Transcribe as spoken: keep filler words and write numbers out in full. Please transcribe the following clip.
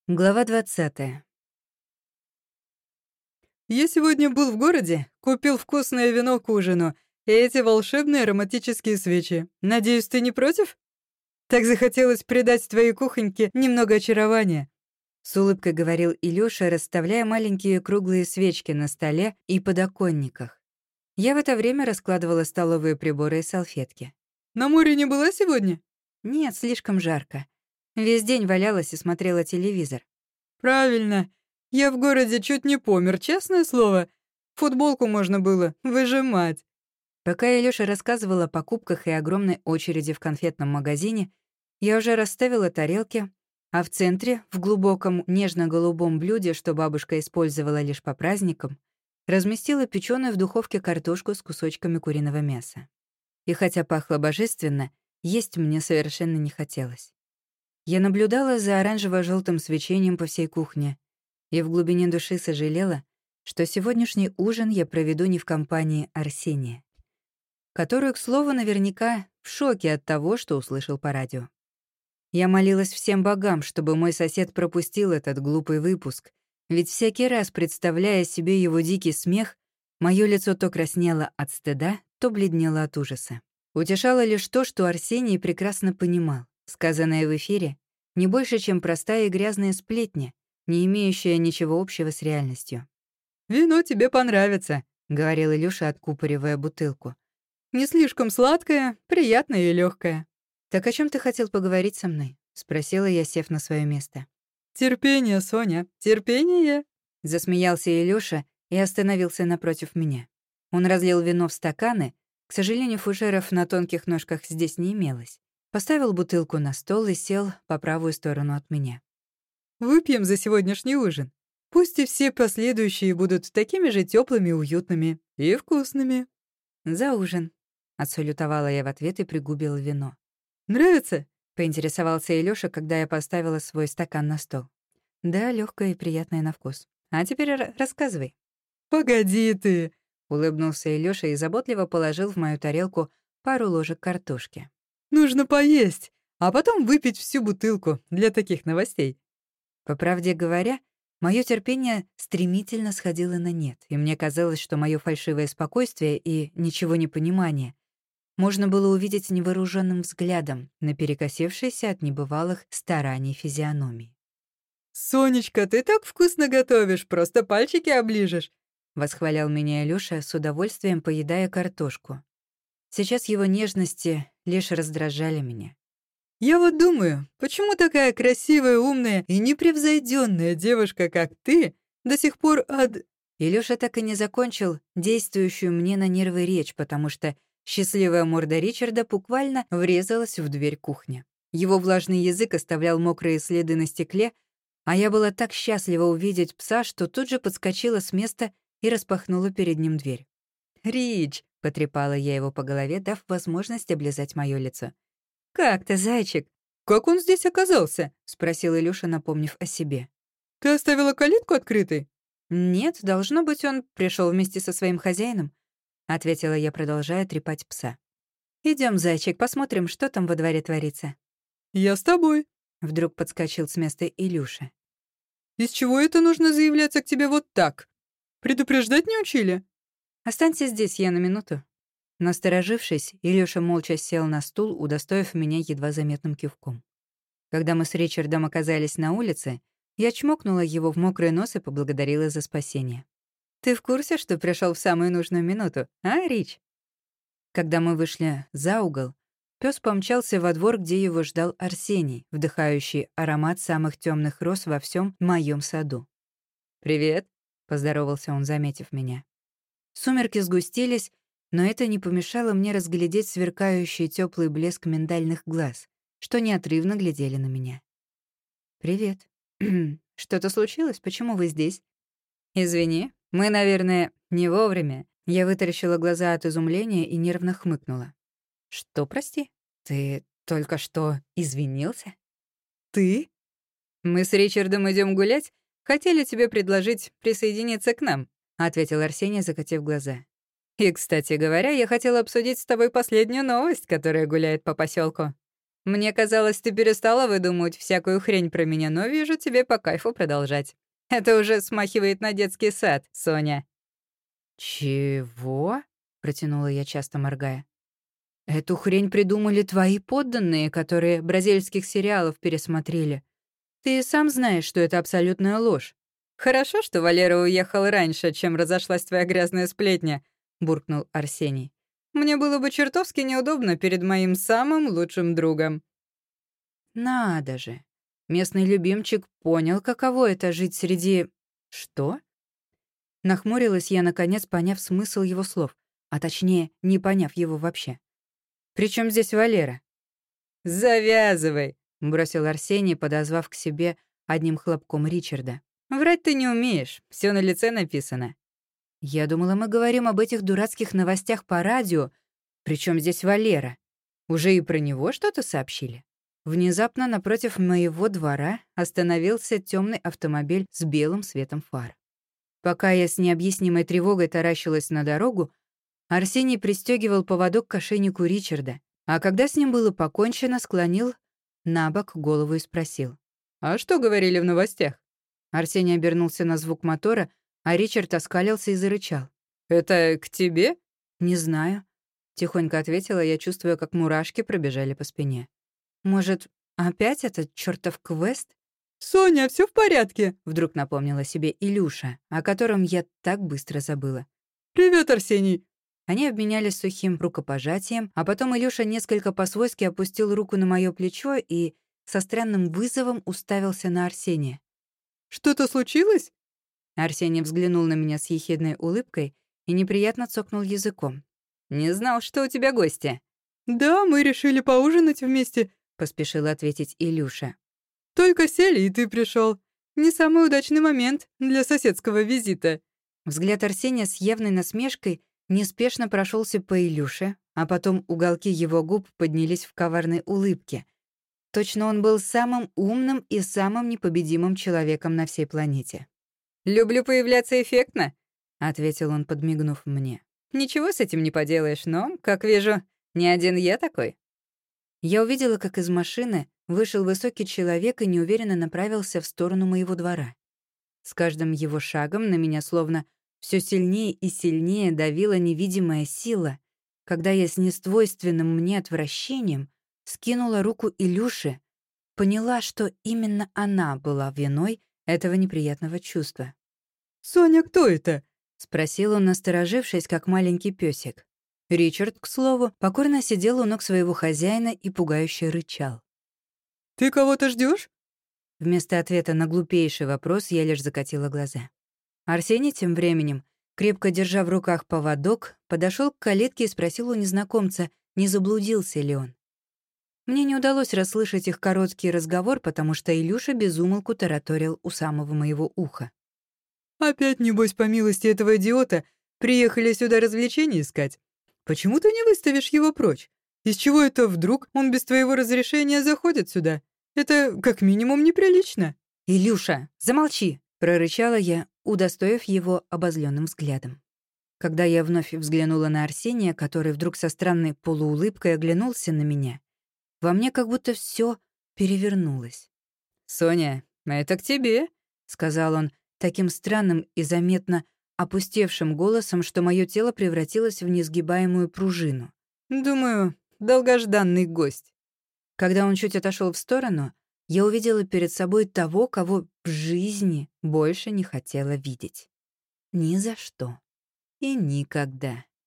Глава двадцатая. «Я сегодня был в городе, купил вкусное вино к ужину и эти волшебные ароматические свечи. Надеюсь, ты не против? Так захотелось придать твоей кухоньке немного очарования». С улыбкой говорил Илюша, расставляя маленькие круглые свечки на столе и подоконниках. Я в это время раскладывала столовые приборы и салфетки. «На море не была сегодня?» Нет, слишком жарко. Весь день валялась и смотрела телевизор. «Правильно. Я в городе чуть не помер, честное слово. Футболку можно было выжимать». Пока Илюша рассказывал о покупках и огромной очереди в конфетном магазине, я уже расставила тарелки, а в центре, в глубоком нежно-голубом блюде, что бабушка использовала лишь по праздникам, разместила печеную в духовке картошку с кусочками куриного мяса. И хотя пахло божественно, есть мне совершенно не хотелось. Я наблюдала за оранжево-желтым свечением по всей кухне и в глубине души сожалела, что сегодняшний ужин я проведу не в компании Арсения, который, к слову, наверняка в шоке от того, что услышал по радио. Я молилась всем богам, чтобы мой сосед пропустил этот глупый выпуск, ведь всякий раз, представляя себе его дикий смех, мое лицо то краснело от стыда, то бледнело от ужаса. Утешало лишь то, что Арсений прекрасно понимал, сказанное в эфире не больше, чем простая и грязная сплетня, не имеющая ничего общего с реальностью. «Вино тебе понравится», — говорил Илюша, откупоривая бутылку. «Не слишком сладкое, приятное и легкое». «Так о чем ты хотел поговорить со мной?» — спросила я, сев на свое место. «Терпение, Соня, терпение!» Засмеялся Илюша и остановился напротив меня. Он разлил вино в стаканы, к сожалению, фужеров на тонких ножках здесь не имелось. Поставил бутылку на стол и сел по правую сторону от меня. «Выпьем за сегодняшний ужин. Пусть и все последующие будут такими же теплыми, уютными и вкусными». «За ужин», — отсалютовала я в ответ и пригубила вино. «Нравится?» — поинтересовался Илюша, когда я поставила свой стакан на стол. «Да, легкое и приятное на вкус. А теперь р- рассказывай». «Погоди ты!» — улыбнулся Илюша и заботливо положил в мою тарелку пару ложек картошки. «Нужно поесть, а потом выпить всю бутылку для таких новостей». По правде говоря, мое терпение стремительно сходило на нет, и мне казалось, что мое фальшивое спокойствие и ничего не понимание можно было увидеть невооруженным взглядом на перекосившейся от небывалых стараний физиономии. «Сонечка, ты так вкусно готовишь, просто пальчики оближешь», — восхвалял меня Илюша, с удовольствием поедая картошку. Сейчас его нежности лишь раздражали меня. «Я вот думаю, почему такая красивая, умная и непревзойденная девушка, как ты, до сих пор от...» Илюша так и не закончил действующую мне на нервы речь, потому что счастливая морда Ричарда буквально врезалась в дверь кухни. Его влажный язык оставлял мокрые следы на стекле, а я была так счастлива увидеть пса, что тут же подскочила с места и распахнула перед ним дверь. «Рич!» — потрепала я его по голове, дав возможность облизать моё лицо. «Как ты, зайчик?» «Как он здесь оказался?» — спросил Илюша, напомнив о себе. «Ты оставила калитку открытой?» «Нет, должно быть, он пришел вместе со своим хозяином», — ответила я, продолжая трепать пса. Идем, зайчик, посмотрим, что там во дворе творится». «Я с тобой». Вдруг подскочил с места Илюша. «Из чего это нужно заявляться к тебе вот так? Предупреждать не учили?» «Останься здесь, я на минуту». Насторожившись, Илюша молча сел на стул, удостоив меня едва заметным кивком. Когда мы с Ричардом оказались на улице, я чмокнула его в мокрый нос и поблагодарила за спасение. «Ты в курсе, что пришел в самую нужную минуту, а, Рич?» Когда мы вышли за угол, пес помчался во двор, где его ждал Арсений, вдыхающий аромат самых темных роз во всем моем саду. «Привет», — поздоровался он, заметив меня. Сумерки сгустились, но это не помешало мне разглядеть сверкающий теплый блеск миндальных глаз, что неотрывно глядели на меня. «Привет. Что-то случилось? Почему вы здесь?» «Извини, мы, наверное, не вовремя». Я вытаращила глаза от изумления и нервно хмыкнула. «Что, прости? Ты только что извинился?» «Ты?» «Мы с Ричардом идем гулять. Хотели тебе предложить присоединиться к нам», — ответил Арсений, закатив глаза. «И, кстати говоря, я хотела обсудить с тобой последнюю новость, которая гуляет по поселку. Мне казалось, ты перестала выдумывать всякую хрень про меня, но вижу, тебе по кайфу продолжать. Это уже смахивает на детский сад, Соня». «Чего?» — протянула я, часто моргая. «Эту хрень придумали твои подданные, которые бразильских сериалов пересмотрели. Ты сам знаешь, что это абсолютная ложь». «Хорошо, что Валера уехал раньше, чем разошлась твоя грязная сплетня», — буркнул Арсений. «Мне было бы чертовски неудобно перед моим самым лучшим другом». Надо же. Местный любимчик понял, каково это — жить среди... Что? Нахмурилась я, наконец, поняв смысл его слов, а точнее, не поняв его вообще. «Причем здесь Валера?» «Завязывай», — бросил Арсений, подозвав к себе одним хлопком Ричарда. «Врать ты не умеешь, все на лице написано». Я думала, мы говорим об этих дурацких новостях по радио. Причем здесь Валера? Уже и про него что-то сообщили? Внезапно напротив моего двора остановился темный автомобиль с белым светом фар. Пока я с необъяснимой тревогой таращилась на дорогу, Арсений пристегивал поводок к ошейнику Ричарда, а когда с ним было покончено, склонил на бок голову и спросил: «А что говорили в новостях?» Арсений обернулся на звук мотора, а Ричард оскалился и зарычал. «Это к тебе?» «Не знаю», — тихонько ответила я, чувствуя, как мурашки пробежали по спине. «Может, опять этот чёртов квест?» «Соня, все в порядке?» — вдруг напомнила себе Илюша, о котором я так быстро забыла. «Привет, Арсений!» Они обменялись сухим рукопожатием, а потом Илюша несколько по-свойски опустил руку на моё плечо и со странным вызовом уставился на Арсения. «Что-то случилось?» Арсений взглянул на меня с ехидной улыбкой и неприятно цокнул языком. «Не знал, что у тебя гости». «Да, мы решили поужинать вместе», — поспешил ответить Илюша. «Только сели, и ты пришел. Не самый удачный момент для соседского визита». Взгляд Арсения с явной насмешкой неспешно прошелся по Илюше, а потом уголки его губ поднялись в коварной улыбке. Точно он был самым умным и самым непобедимым человеком на всей планете. «Люблю появляться эффектно», — ответил он, подмигнув мне. «Ничего с этим не поделаешь, но, как вижу, не один я такой». Я увидела, как из машины вышел высокий человек и неуверенно направился в сторону моего двора. С каждым его шагом на меня словно все сильнее и сильнее давила невидимая сила, когда я с несвойственным мне отвращением скинула руку Илюши, поняла, что именно она была виной этого неприятного чувства. «Соня, кто это?» — спросил он, насторожившись, как маленький песик. Ричард, к слову, покорно сидел у ног своего хозяина и пугающе рычал. «Ты кого-то ждешь? Вместо ответа на глупейший вопрос я лишь закатила глаза. Арсений тем временем, крепко держа в руках поводок, подошел к калитке и спросил у незнакомца, не заблудился ли он. Мне не удалось расслышать их короткий разговор, потому что Илюша безумолку тараторил у самого моего уха. «Опять, небось, по милости этого идиота, приехали сюда развлечения искать. Почему ты не выставишь его прочь? Из чего это вдруг он без твоего разрешения заходит сюда? Это как минимум неприлично». «Илюша, замолчи!» — прорычала я, удостоив его обозленным взглядом. Когда я вновь взглянула на Арсения, который вдруг со странной полуулыбкой оглянулся на меня, во мне как будто все перевернулось. «Соня, это к тебе», — сказал он таким странным и заметно опустевшим голосом, что мое тело превратилось в несгибаемую пружину. «Думаю, долгожданный гость». Когда он чуть отошел в сторону, я увидела перед собой того, кого в жизни больше не хотела видеть. Ни за что и никогда.